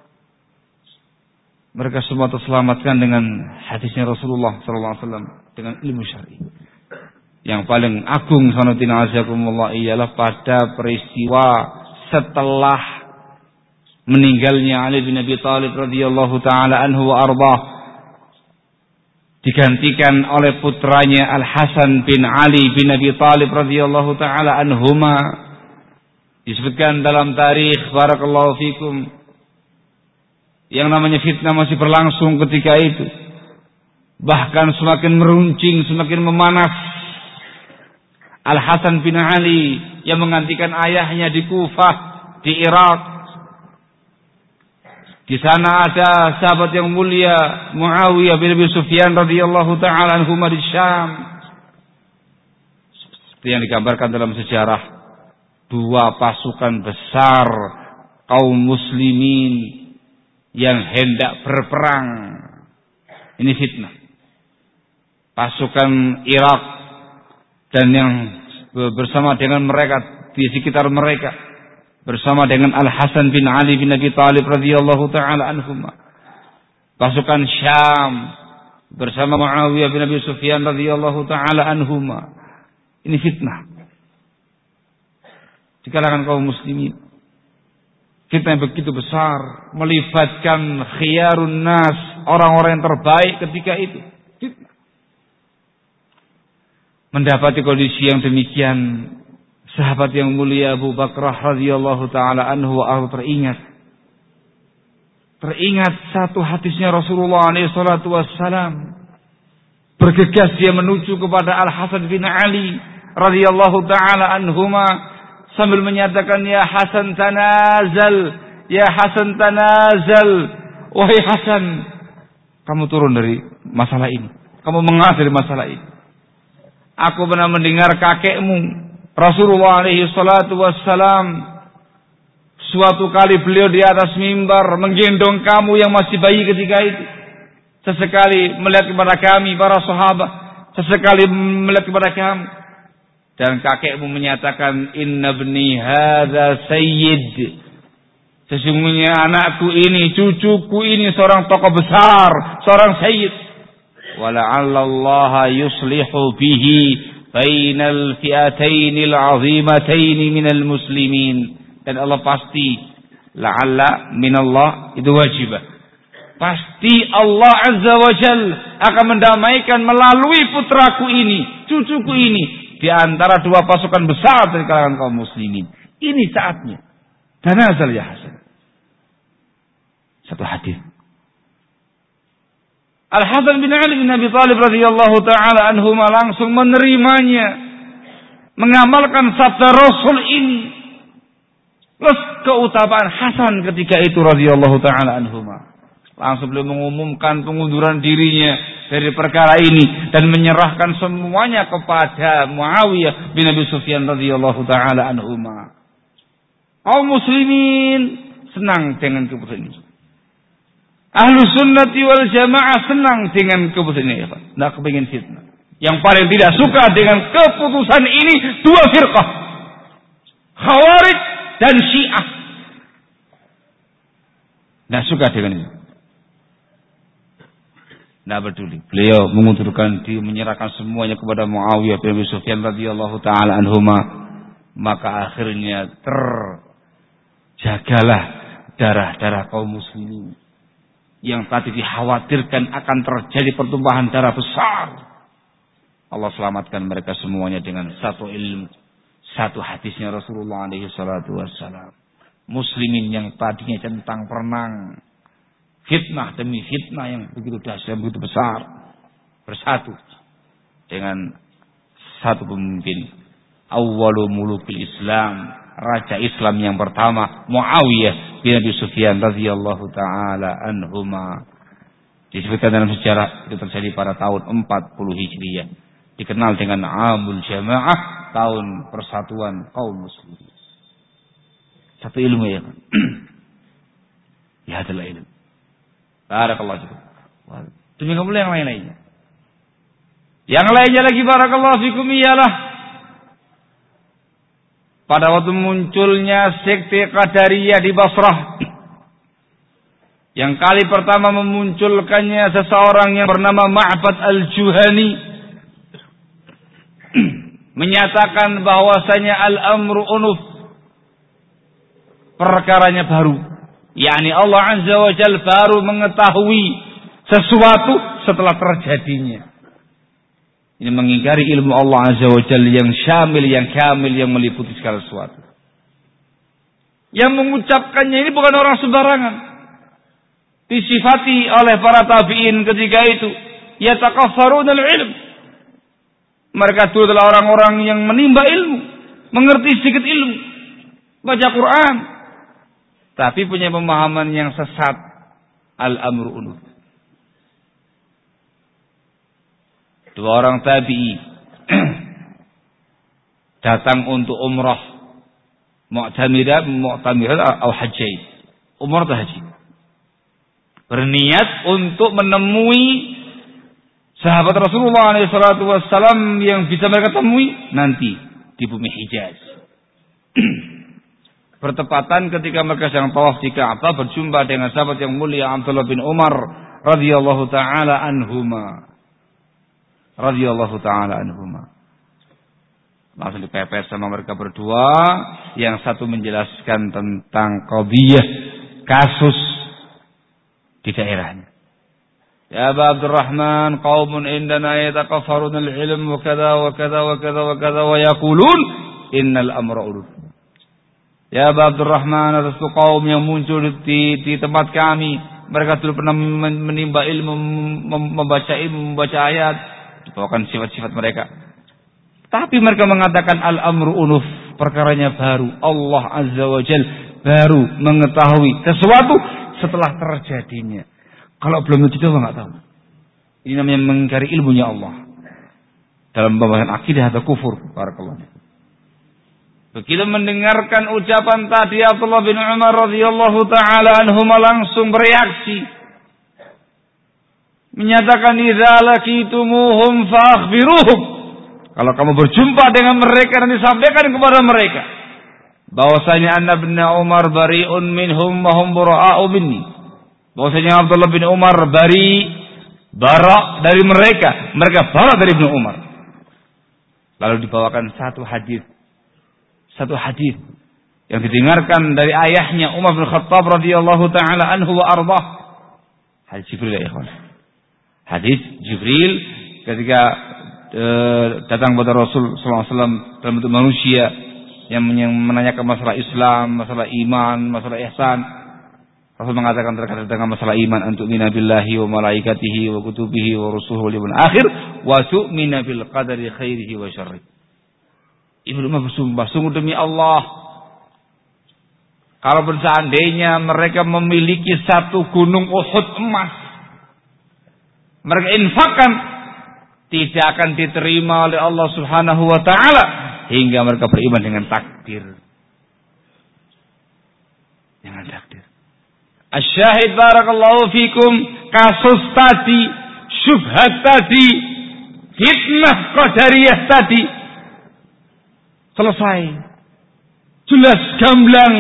Mereka semua terselamatkan dengan hadisnya Rasulullah sallallahu alaihi wasallam, dengan ilmu syar'i. Yang paling agung khanatina azakumullah ialah pada peristiwa setelah meninggalnya Ali bin Abi Thalib radhiyallahu taala anhu wa arda, digantikan oleh putranya Al Hasan bin Ali bin Abi Thalib radhiyallahu taala anhuma. Disebutkan dalam tarikh barakallahu fikum, yang namanya fitnah masih berlangsung ketika itu, bahkan semakin meruncing, semakin memanas. Al Hasan bin Ali yang menggantikan ayahnya di Kufah, di Irak. Di sana ada sahabat yang mulia Muawiyah bin Abi Sufyan radhiyallahu taala anhu di Syam. Seperti yang digambarkan dalam sejarah, dua pasukan besar kaum muslimin yang hendak berperang. Ini fitnah. Pasukan Irak dan yang bersama dengan mereka, di sekitar mereka, bersama dengan Al Hasan bin Ali bin Abi Thalib radhiyallahu taala anhuma. Pasukan Syam bersama Muawiyah bin Abi Sufyan radhiyallahu taala anhuma. Ini fitnah di kalangan kaum muslimin. Fitnah yang begitu besar, melibatkan khiyarun nas, orang-orang yang terbaik ketika itu. Fitnah. Mendapati kondisi yang demikian, sahabat yang mulia Abu Bakrah radhiyallahu taala anhu wa teringat. Teringat satu hadisnya Rasulullah alaihi salatu wassalam. Bergegas dia menuju kepada Al Hasan bin Ali radhiyallahu taala anhuma sambil menyatakan, ya Hasan tanazal, ya Hasan tanazal, wahai Hasan, kamu turun dari masalah ini, kamu mengalah dari masalah ini. Aku pernah mendengar kakekmu Rasulullah alaihi salatu wassalam, suatu kali beliau di atas mimbar menggendong kamu yang masih bayi ketika itu. Sesekali melihat kepada kami para sahabat, sesekali melihat kepada kamu. Dan kakekmu menyatakan, inna ibni hadza sayyid. Sesungguhnya anakku ini, cucuku ini seorang tokoh besar, seorang sayyid. Wala'alla Allah yuslihu bihi bainal fi'atainil 'azimataini minal muslimin. Dan Allah pasti, la'alla minallah itu wajibah. Pasti Allah Azza wa Jal akan mendamaikan melalui putraku ini, cucuku ini, di antara dua pasukan besar dari kalangan kaum muslimin. Ini saatnya. Tanazal ya Hasan. Satu hadis. Al Hasan bin Ali bin Abi Thalib radhiyallahu taala anhuma langsung menerimanya, mengamalkan sabda Rasul ini. Plus keutamaan Hasan ketika itu radhiyallahu taala anhuma. Langsung beliau mengumumkan pengunduran dirinya dari perkara ini dan menyerahkan semuanya kepada Muawiyah bin Abi Sufyan radhiyallahu taala anhuma. Kaum muslimin senang dengan keputusan ini. Ahlus sunnati wal jamaah senang dengan keputusan ini. Tidak kepingin fitnah. Yang paling tidak suka dengan keputusan ini dua firqah, Khawarij dan Syiah. Tidak suka dengan ini. Tidak peduli. Beliau mengundurkan diri, menyerahkan semuanya kepada Muawiyah bin Abi Sufyan radhiyallahu taala anhuma. Maka akhirnya terjagalah darah-darah kaum muslimin yang tadi dikhawatirkan akan terjadi pertumpahan darah besar. Allah selamatkan mereka semuanya dengan satu ilmu, satu hadisnya Rasulullah alaihi salatu wassalam. Muslimin yang tadinya centang perenang, fitnah demi fitnah yang begitu dahsyat, begitu besar, bersatu dengan satu pemimpin. Awwalu mulukil Islam, raja Islam yang pertama, Muawiyah bin Abi Sufyan radhiyallahu taala anhuma. Disebutkan dalam sejarah itu terjadi pada tahun empat puluh Hijriah. Dikenal dengan Amul Jamaah, tahun persatuan kaum muslimin. Satu ilmu ya. Ya adalah ilmu. Barakallahu fikum. Demi kamu yang lain-lainnya. Yang lainnya lagi barakallahu fikum ialah pada waktu munculnya sekte Qadariyah di Basrah, yang kali pertama memunculkannya seseorang yang bernama Ma'bad al-Juhani, menyatakan bahwasanya al-amru unuf, perkaranya baru, yakni Allah Azza wa Jalla baru mengetahui sesuatu setelah terjadinya. Ini mengingkari ilmu Allah Azza wa Jalla yang syamil, yang kamil, yang meliputi segala sesuatu. Yang mengucapkannya ini bukan orang sembarangan. Disifati oleh para tabi'in ketika itu, yatakaffaruna al-ilm. Mereka itu adalah orang-orang yang menimba ilmu, mengerti sedikit ilmu, baca Quran, tapi punya pemahaman yang sesat. Al-amru unuf. Dua orang tabi'i datang untuk umrah, mu'tamidah, mu'tamidah atau haji, umrah atau haji. Berniat untuk menemui sahabat Rasulullah alaihi salatu wassalam yang bisa mereka temui nanti di bumi Hijaz. Bertepatan ketika mereka sedang tawaf di Ka'bah, berjumpa dengan sahabat yang mulia Abdullah bin Umar radhiyallahu taala anhuma. Radhiyallahu taala anhuma. Langsung dipepes sama mereka berdua. Yang satu menjelaskan tentang qadhiyah, kasus di daerahnya. Ya Aba Abdurrahman, qaumun indana yatakaffaruna al-ilm wa kadza wa kadza wa kadza wa kadza wa yaqulun innal amra uruf. Ya Aba Abdurrahman, ada satu kaum yang muncul di, di tempat kami. Mereka dulu pernah menimba ilmu, membaca ilmu, membaca ayat, dibawakan sifat-sifat mereka. Tapi mereka mengatakan al-amru unuf, perkaranya baru. Allah Azza wa Jal baru mengetahui sesuatu setelah terjadinya. Kalau belum itu kita nggak tahu. Ini namanya mengingkari ilmunya Allah. Dalam pembahasan akidah atau kufur. Barakallahu. Begitu mendengarkan ucapan tadi, Abdullah bin Umar radhiyallahu taala anhuma langsung bereaksi, menyatakan idza laqitumuhum faakhbiruhum. Kalau kamu berjumpa dengan mereka, nanti sampaikan kepada mereka bahwasanya anna bin Umar bari'un minhum wa hum bura'u minni. Bahwasanya Abdullah bin Umar bari, bara dari mereka, mereka bara dari Ibnu Umar. Lalu dibawakan satu hadis, satu hadis yang didengarkan dari ayahnya Umar bin Khattab radhiyallahu taala anhu wa ardhah. Hadis Jibril ya ikhwan. Hadis Jibril ketika e, datang kepada Rasul sallallahu alaihi wasallam dalam bentuk manusia yang menanyakan masalah Islam, masalah iman, masalah ihsan. Rasul mengatakan terkait dengan masalah iman, untuk tu'mina billahi wa malaikatihi wa kutubihi wa rusulihi wal yawmil akhir wa tu'mina bil qadari khairihi wa syarrihi. Ibnu Umar bersumpah, sungguh demi Allah, kalau seandainya mereka memiliki satu gunung Uhud emas, mereka infakkan, tidak akan diterima oleh Allah Subhanahu wa taala hingga mereka beriman dengan takdir. Dengan takdir. Asy-syahid barakallahu fikum, kasus tadi, syubhat tadi, fitnah qadariyah tadi selesai. Jelas gamblang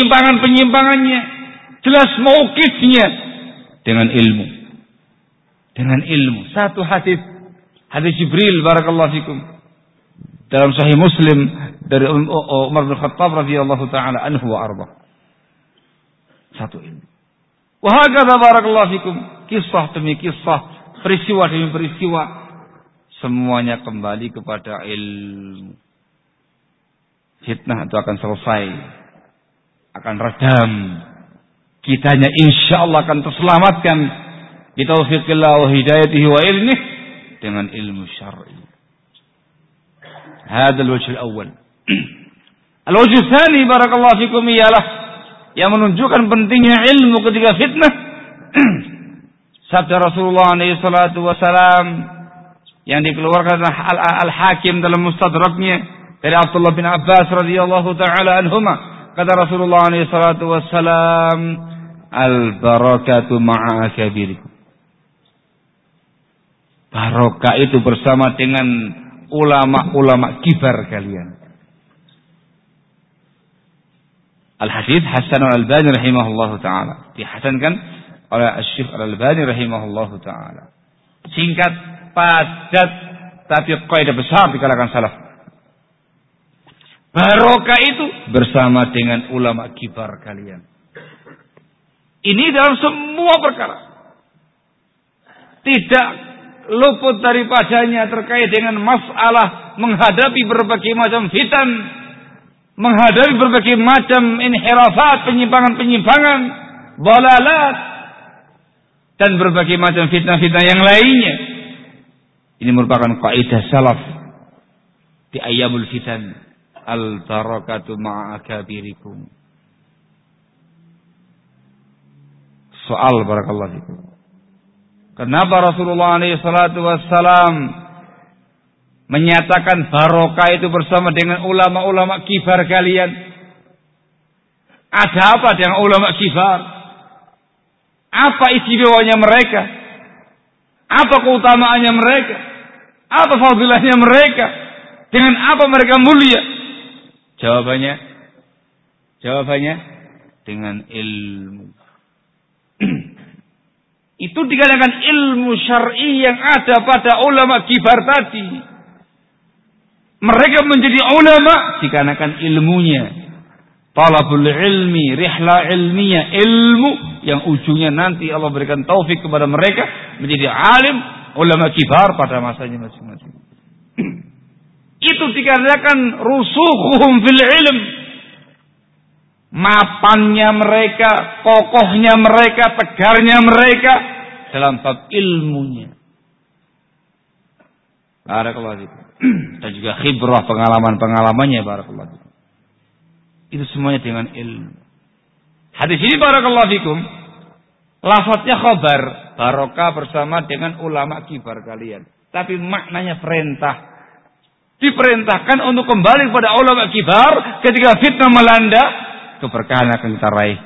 penyimpangan-penyimpangannya, jelas mauqifnya dengan ilmu. dengan ilmu. Satu hadis, hadis Jibril barakallahu fikum dalam Sahih Muslim dari Umar bin Khattab radhiyallahu taala anhu wa arda. Satu ilmu. Wa hakadha barakallahu fikum, kisah demi kisah, peristiwa demi peristiwa, semuanya kembali kepada ilmu. Fitnah itu akan selesai, akan redam. Kitanya insyaallah akan terselamatkan bitaufiqillah wa hidayatihi wa ilmihi dengan ilmu syar'i. Hada al-wajh al-awwal. Al-wajh ats-tsani barakallahu fikum ialah yang menunjukkan pentingnya ilmu ketika fitnah. Sabda Rasulullah alaihi salatu wasalam yang dikeluarkan Al-Hakim dalam Mustadraknya dari Abdullah bin Abbas radhiyallahu taala anhuma, kata Rasulullah alaihi salatu wasalam, al-barakatu ma'a akabirikum. Barokah itu bersama dengan ulama-ulama kibar kalian. Al-hadits Hasan Al-Albani rahimahullahu taala, dihasankan oleh Syekh Al-Albani rahimahullahu taala. Singkat, padat, tapi kaidah besar di kalangan salaf. Barokah itu bersama dengan ulama kibar kalian. Ini dalam semua perkara. Tidak luput daripadanya terkait dengan masalah menghadapi berbagai macam fitan, menghadapi berbagai macam inhirafat, penyimpangan-penyimpangan, dalalat, dan berbagai macam fitnah-fitnah yang lainnya. Ini merupakan kaidah salaf di ayyamul fitan. Al-barakatu ma'a akabirikum. Soal barakallahu fikum. Kenapa Rasulullah alaihi salatu wassalam menyatakan barokah itu bersama dengan ulama-ulama kibar kalian? Ada apa dengan ulama kibar? Apa istimewanya mereka? Apa keutamaannya mereka? Apa fadilahnya mereka? Dengan apa mereka mulia? Jawabannya, jawabannya dengan ilmu. Itu dikarenakan ilmu syar'i yang ada pada ulama kibar tadi. Mereka menjadi ulama dikarenakan ilmunya. Talabul ilmi, rihla ilmiah, ilmu yang ujungnya nanti Allah berikan taufik kepada mereka menjadi alim, ulama kibar pada masanya masing-masing. Itu dikarenakan rusukhuhum fil ilm, mapannya mereka, kokohnya mereka, tegarnya mereka dalam bab ilmunya. Barakallahu fikum. Dan juga khibrah, pengalaman-pengalamannya, barakallahu fikum. Itu semuanya dengan ilmu. Hadis ini barakallahu fikum, lafadznya khabar, barokah bersama dengan ulama kibar kalian. Tapi maknanya perintah. Diperintahkan untuk kembali kepada ulama kibar ketika fitnah melanda, keberkahan akan kita raih.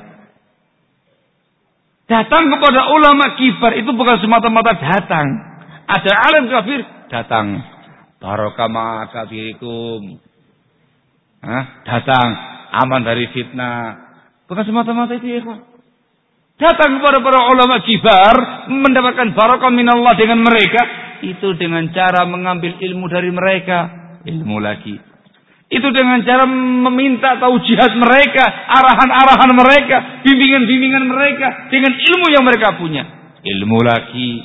Datang kepada ulama kibar itu bukan semata-mata datang. Ada alim kafir, datang. Barokah ma'akabirikum. Datang, aman dari fitnah. Bukan semata-mata itu ya, ikhwan. Datang kepada para ulama kibar, mendapatkan barokah minallah dengan mereka, itu dengan cara mengambil ilmu dari mereka. Ilmu lagi. Itu dengan cara meminta taujihat mereka, arahan-arahan mereka, bimbingan-bimbingan mereka dengan ilmu yang mereka punya. Ilmu lagi.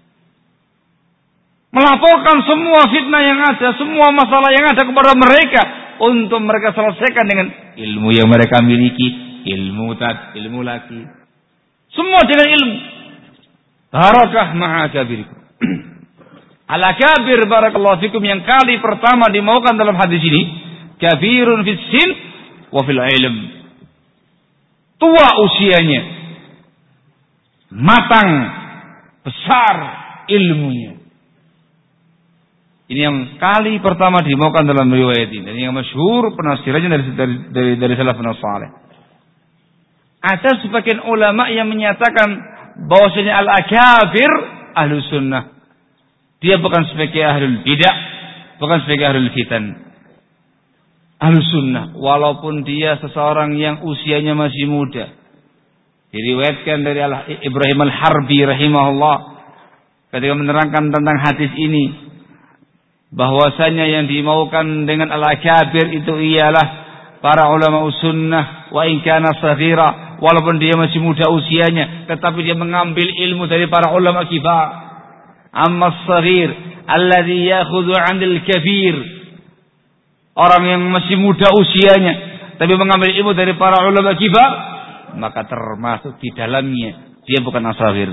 Melaporkan semua fitnah yang ada, semua masalah yang ada kepada mereka untuk mereka selesaikan dengan ilmu yang mereka miliki. Ilmu tad, ilmu lagi. Semua dengan ilmu. Barakah ma'akabirikum. Al-akabir barakallahu fikum yang kali pertama dimaukan dalam hadis ini, kabirun fis sin wa fil ilm. Tua usianya, matang, besar ilmunya. Ini yang kali pertama dimaukan dalam riwayat ini, dan yang masyhur penafsirannya dari dari dari, dari salafun saleh. Ada sebagian ulama yang menyatakan bahwasanya al-akabir ahlus sunnah. Dia bukan sebagai ahlul bidah, bukan sebagai ahlul fitan. Ahlus sunnah, walaupun dia seseorang yang usianya masih muda. Diriwayatkan dari Ibrahim Al-Harbi rahimahullah, ketika menerangkan tentang hadis ini, bahwasanya yang dimaukan dengan al-akabir itu ialah para ulama sunnah, wa in kana saghira, walaupun dia masih muda usianya, tetapi dia mengambil ilmu dari para ulama kibar. Amma as-saghir alladhi ya'khudhu 'anil kabir, orang yang masih muda usianya tapi mengambil ilmu dari para ulama kibar, maka termasuk di dalamnya dia bukan as-saghir.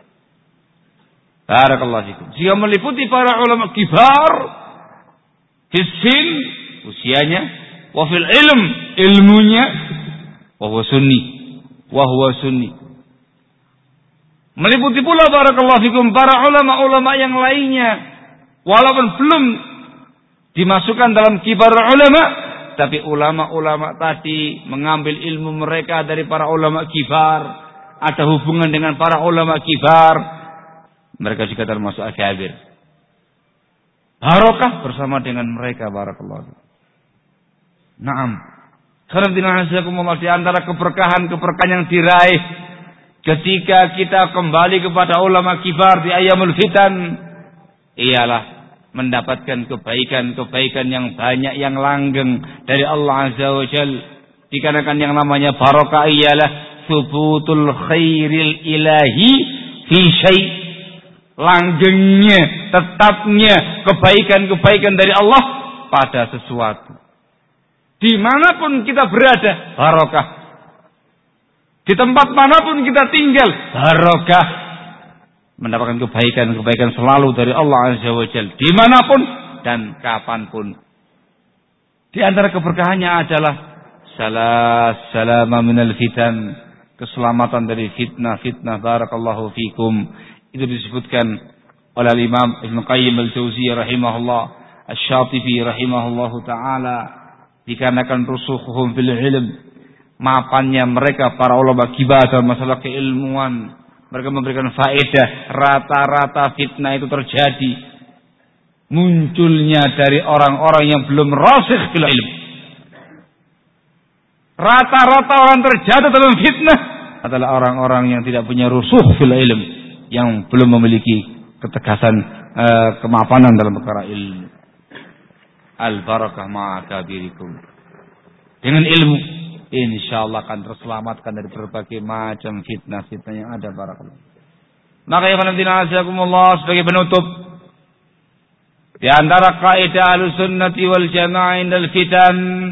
Barakallahu fikum. Jika meliputi para ulama kibar fisin usianya, wa fil ilm ilmunya, wa huwa sunni, wa huwa sunni. Meliputi pula barakallahu fikum para ulama-ulama yang lainnya, walaupun belum dimasukkan dalam kibar ulama, tapi ulama-ulama tadi mengambil ilmu mereka dari para ulama kibar, ada hubungan dengan para ulama kibar, mereka juga termasuk akabir. Barokah bersama dengan mereka barakallahu. Naam. Karena di antara keberkahan-keberkahan yang diraih ketika kita kembali kepada ulama kibar di ayyamul fitan ialah mendapatkan kebaikan-kebaikan yang banyak yang langgeng dari Allah Azza wa Jalla. Dikarenakan yang namanya barokah ialah subutul khairil ilahi fi syai', langgengnya, tetapnya kebaikan-kebaikan dari Allah pada sesuatu. Dimanapun kita berada, barokah. Di tempat manapun kita tinggal, barokah. Mendapatkan kebaikan-kebaikan selalu dari Allah Azza wa Jalla, dimanapun dan kapanpun. Di antara keberkahannya adalah salas salama minal fitan, keselamatan dari fitnah-fitnah. Barakallahu fikum. Itu disebutkan oleh Imam Ibn Qayyim al-Jauziyah rahimahullah, Asy-Syatibi rahimahullahu taala, dikarenakan rusukhuhum fil ilm, mapannya mereka para ulama kibar dalam masalah keilmuan, mereka memberikan faedah. Rata-rata fitnah itu terjadi munculnya dari orang-orang yang belum rasikh fil ilm. Rata-rata orang terjatuh dalam fitnah adalah orang-orang yang tidak punya rusukh fil ilm, yang belum memiliki ketegasan uh, kemapanan dalam perkara ilmu. Al-barakah ma'akabirikum. Dengan ilmu insyaallah akan terselamatkan dari berbagai macam fitnah-fitnah yang ada. Barakallah. Maka ya Allah, sebagai penutup, di antara kaidah Ahlussunnati wal Jamaah indal fitan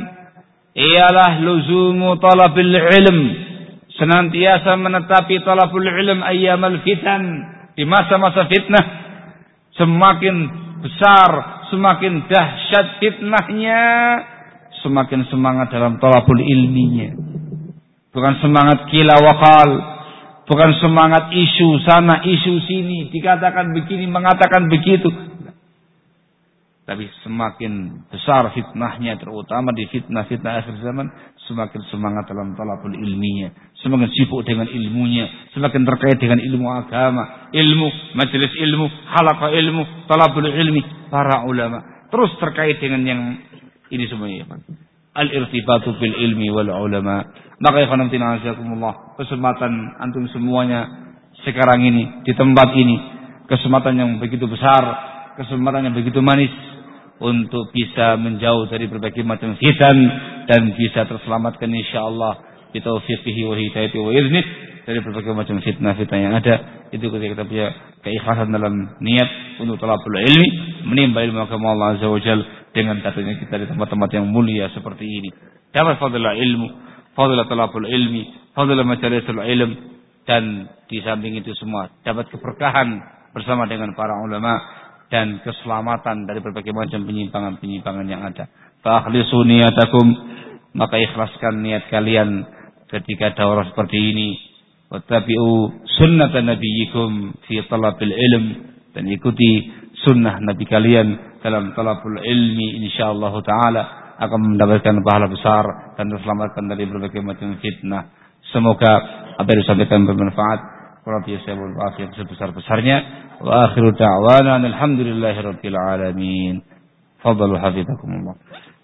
ialah luzumu talabil ilm, senantiasa menetapi talabul ilm ayyamal fitan, di masa-masa fitnah. Semakin besar, semakin dahsyat fitnahnya, semakin semangat dalam talabul ilminya. Bukan semangat kila wakal, bukan semangat isu sana isu sini, dikatakan begini mengatakan begitu. Tapi semakin besar fitnahnya, terutama di fitnah-fitnah akhir zaman, semakin semangat dalam talabul ilminya, semakin sibuk dengan ilmunya, semakin terkait dengan ilmu agama, ilmu, majelis ilmu, halaqah ilmu, talabul ilmi, para ulama. Terus terkait dengan yang ini semuanya. Al-irtibatu bil ilmi wal ulama. Maka ya khonamtina azakumullah, kesempatan antum semuanya sekarang ini, di tempat ini, kesempatan yang begitu besar, kesempatan yang begitu manis, untuk bisa menjauh dari berbagai macam fitan dan bisa terselamatkan insyaallah bi taufiqihi wa hidayatihi wa idznih dari berbagai macam fitnah-fitnah yang ada. Itu ketika kita punya keikhlasan dalam niat untuk talabul ilmi, menimba ilmu agama Allah Azza wa Jalla, dengan datangnya kita di tempat-tempat yang mulia seperti ini, dapat fadilah ilmu, fadilah talabul ilmi, fadilah majalisul ilm, dan di samping itu semua dapat keberkahan bersama dengan para ulama dan keselamatan dari berbagai macam penyimpangan-penyimpangan yang ada. Fa akhlisu niyatakum, maka ikhlaskan niat kalian ketika daurah seperti ini. Wattabi'u sunnatan nabiyyikum fi talabil ilm, dan ikuti sunnah nabi kalian dalam talabul ilmi, insyaallah taala akan mendapatkan pahala besar dan terselamatkan dari berbagai macam fitnah. Semoga apa yang disampaikan bermanfaat. Rabbi yasabul afiyah sebesar-besarnya. Wa akhiru da'wana alhamdulillahi rabbil alamin. Fadhalu hafizakumullah.